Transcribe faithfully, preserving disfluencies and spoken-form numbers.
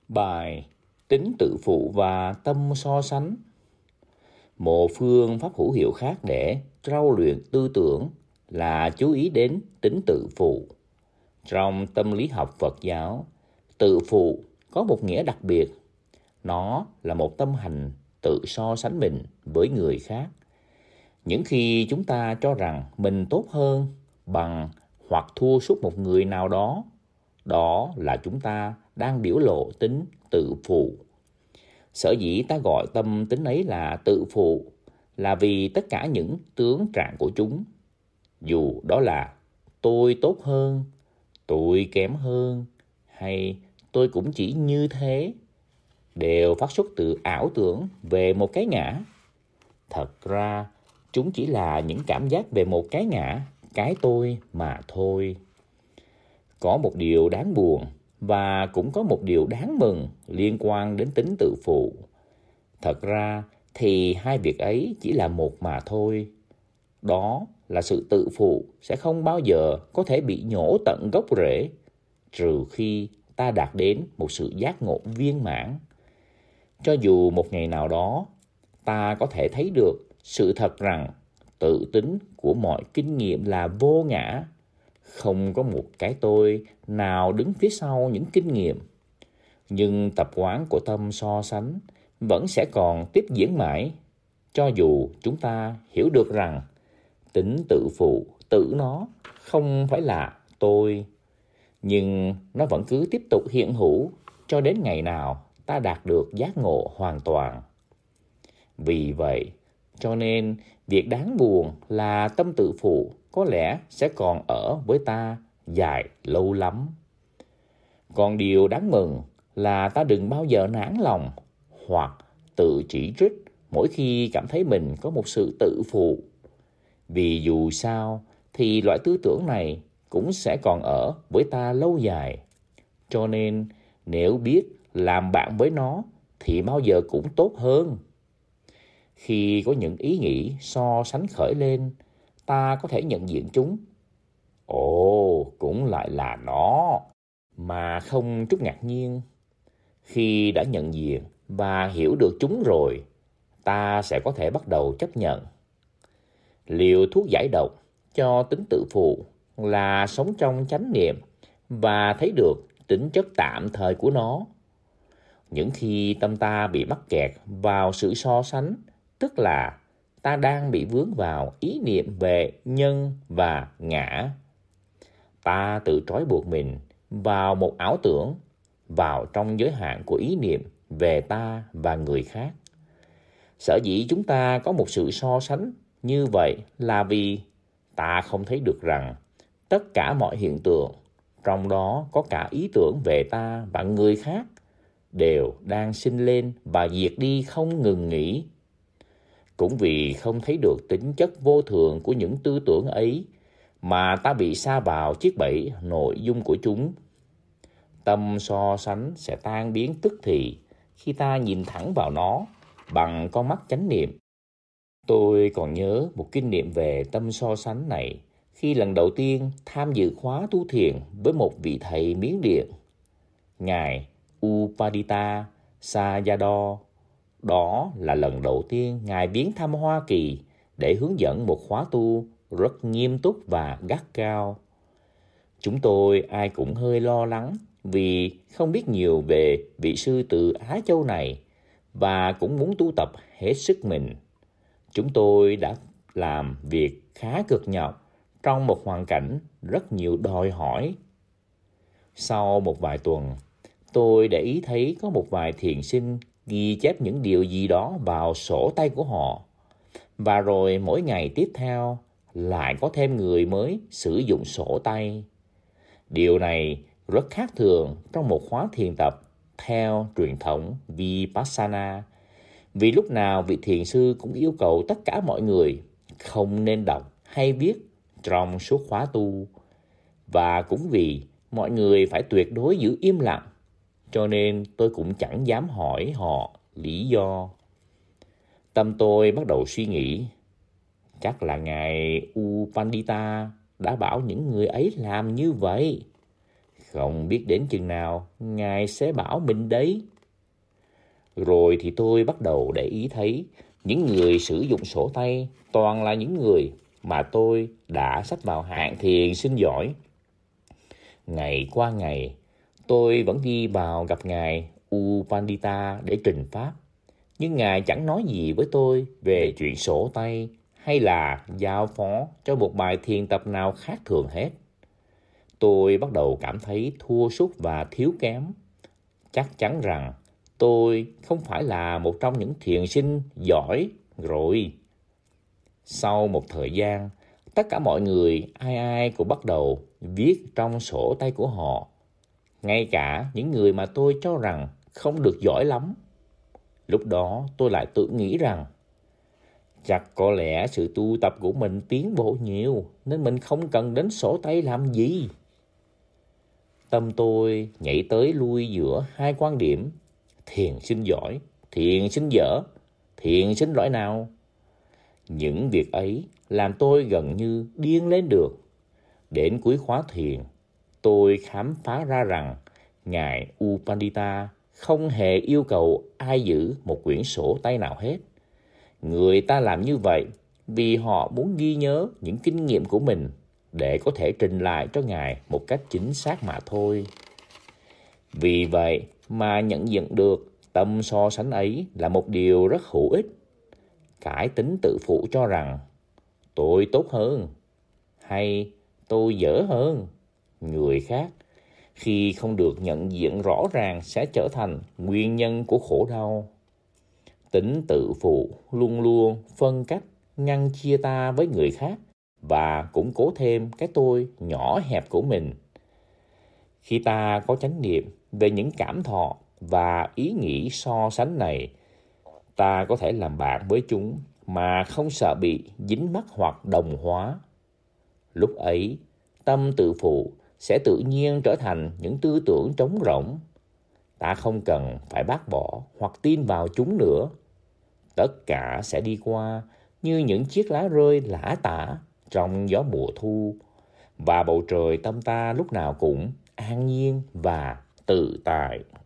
Bài Tính tự phụ và tâm so sánh. Một phương pháp hữu hiệu khác để rau luyện tư tưởng là chú ý đến tính tự phụ. Trong tâm lý học Phật giáo, tự phụ có một nghĩa đặc biệt. Nó là một tâm hành tự so sánh mình với người khác. Những khi chúng ta cho rằng mình tốt hơn, bằng hoặc thua sút một người nào đó, đó là chúng ta đang biểu lộ tính tự phụ. Sở dĩ ta gọi tâm tính ấy là tự phụ là vì tất cả những tướng trạng của chúng, dù đó là tôi tốt hơn, tôi kém hơn hay tôi cũng chỉ như thế, đều phát xuất từ ảo tưởng về một cái ngã. Thật ra, chúng chỉ là những cảm giác về một cái ngã, cái tôi mà thôi. Có một điều đáng buồn và cũng có một điều đáng mừng liên quan đến tính tự phụ. Thật ra thì hai việc ấy chỉ là một mà thôi. Đó là sự tự phụ sẽ không bao giờ có thể bị nhổ tận gốc rễ, trừ khi ta đạt đến một sự giác ngộ viên mãn. Cho dù một ngày nào đó ta có thể thấy được sự thật rằng tự tính của mọi kinh nghiệm là vô ngã, không có một cái tôi nào đứng phía sau những kinh nghiệm, nhưng tập quán của tâm so sánh vẫn sẽ còn tiếp diễn mãi, cho dù chúng ta hiểu được rằng tính tự phụ tự nó không phải là tôi, nhưng nó vẫn cứ tiếp tục hiện hữu cho đến ngày nào ta đạt được giác ngộ hoàn toàn. Vì vậy, cho nên việc đáng buồn là tâm tự phụ có lẽ sẽ còn ở với ta dài lâu lắm. Còn điều đáng mừng là ta đừng bao giờ nản lòng hoặc tự chỉ trích mỗi khi cảm thấy mình có một sự tự phụ. Vì dù sao thì loại tư tưởng này cũng sẽ còn ở với ta lâu dài. Cho nên nếu biết làm bạn với nó thì bao giờ cũng tốt hơn. Khi có những ý nghĩ so sánh khởi lên, ta có thể nhận diện chúng. Ồ, cũng lại là nó, mà không chút ngạc nhiên. Khi đã nhận diện và hiểu được chúng rồi, ta sẽ có thể bắt đầu chấp nhận. Liều thuốc giải độc cho tính tự phụ là sống trong chánh niệm và thấy được tính chất tạm thời của nó. Những khi tâm ta bị mắc kẹt vào sự so sánh, tức là ta đang bị vướng vào ý niệm về nhân và ngã. Ta tự trói buộc mình vào một ảo tưởng, vào trong giới hạn của ý niệm về ta và người khác. Sở dĩ chúng ta có một sự so sánh như vậy là vì ta không thấy được rằng tất cả mọi hiện tượng, trong đó có cả ý tưởng về ta và người khác, đều đang sinh lên và diệt đi không ngừng nghỉ. Cũng vì không thấy được tính chất vô thường của những tư tưởng ấy mà ta bị sa vào chiếc bẫy nội dung của chúng. Tâm so sánh sẽ tan biến tức thì khi ta nhìn thẳng vào nó bằng con mắt chánh niệm. Tôi còn nhớ một kinh nghiệm về tâm so sánh này khi lần đầu tiên tham dự khóa tu thiền với một vị thầy Miến Điện, Ngài Upadita Sayadaw. Đó là lần đầu tiên Ngài viếng thăm Hoa Kỳ để hướng dẫn một khóa tu rất nghiêm túc và gắt gao. Chúng tôi ai cũng hơi lo lắng vì không biết nhiều về vị sư từ Á Châu này và cũng muốn tu tập hết sức mình. Chúng tôi đã làm việc khá cực nhọc trong một hoàn cảnh rất nhiều đòi hỏi. Sau một vài tuần, tôi để ý thấy có một vài thiền sinh ghi chép những điều gì đó vào sổ tay của họ. Và rồi mỗi ngày tiếp theo lại có thêm người mới sử dụng sổ tay. Điều này rất khác thường trong một khóa thiền tập theo truyền thống Vipassana, vì lúc nào vị thiền sư cũng yêu cầu tất cả mọi người không nên đọc hay viết trong suốt khóa tu. Và cũng vì mọi người phải tuyệt đối giữ im lặng, cho nên tôi cũng chẳng dám hỏi họ lý do. Tâm tôi bắt đầu suy nghĩ, chắc là Ngài Upandita đã bảo những người ấy làm như vậy. Không biết đến chừng nào Ngài sẽ bảo mình đấy. Rồi thì tôi bắt đầu để ý thấy những người sử dụng sổ tay toàn là những người mà tôi đã xếp vào hạng thiền sinh giỏi. Ngày qua ngày, tôi vẫn đi vào gặp Ngài U Pandita để trình pháp. Nhưng Ngài chẳng nói gì với tôi về chuyện sổ tay hay là giao phó cho một bài thiền tập nào khác thường hết. Tôi bắt đầu cảm thấy thua sút và thiếu kém. Chắc chắn rằng tôi không phải là một trong những thiền sinh giỏi rồi. Sau một thời gian, tất cả mọi người ai ai cũng bắt đầu viết trong sổ tay của họ, ngay cả những người mà tôi cho rằng không được giỏi lắm. Lúc đó tôi lại tự nghĩ rằng chắc có lẽ sự tu tập của mình tiến bộ nhiều nên mình không cần đến sổ tay làm gì. Tâm tôi nhảy tới lui giữa hai quan điểm: thiền sinh giỏi, thiền sinh dở, thiền sinh loại nào? Những việc ấy làm tôi gần như điên lên được. Đến cuối khóa thiền, tôi khám phá ra rằng Ngài U Pandita không hề yêu cầu ai giữ một quyển sổ tay nào hết. Người ta làm như vậy vì họ muốn ghi nhớ những kinh nghiệm của mình để có thể trình lại cho Ngài một cách chính xác mà thôi. Vì vậy mà nhận diện được tâm so sánh ấy là một điều rất hữu ích. Cái tính tự phụ cho rằng tôi tốt hơn hay tôi dở hơn người khác, khi không được nhận diện rõ ràng, sẽ trở thành nguyên nhân của khổ đau. Tính tự phụ luôn luôn phân cách, ngăn chia ta với người khác và củng cố thêm cái tôi nhỏ hẹp của mình. Khi ta có chánh niệm về những cảm thọ và ý nghĩ so sánh này, ta có thể làm bạn với chúng mà không sợ bị dính mắc hoặc đồng hóa. Lúc ấy, tâm tự phụ sẽ tự nhiên trở thành những tư tưởng trống rỗng. Ta không cần phải bác bỏ hoặc tin vào chúng nữa. Tất cả sẽ đi qua như những chiếc lá rơi lả tả trong gió mùa thu, và bầu trời tâm ta lúc nào cũng an nhiên và tự tại.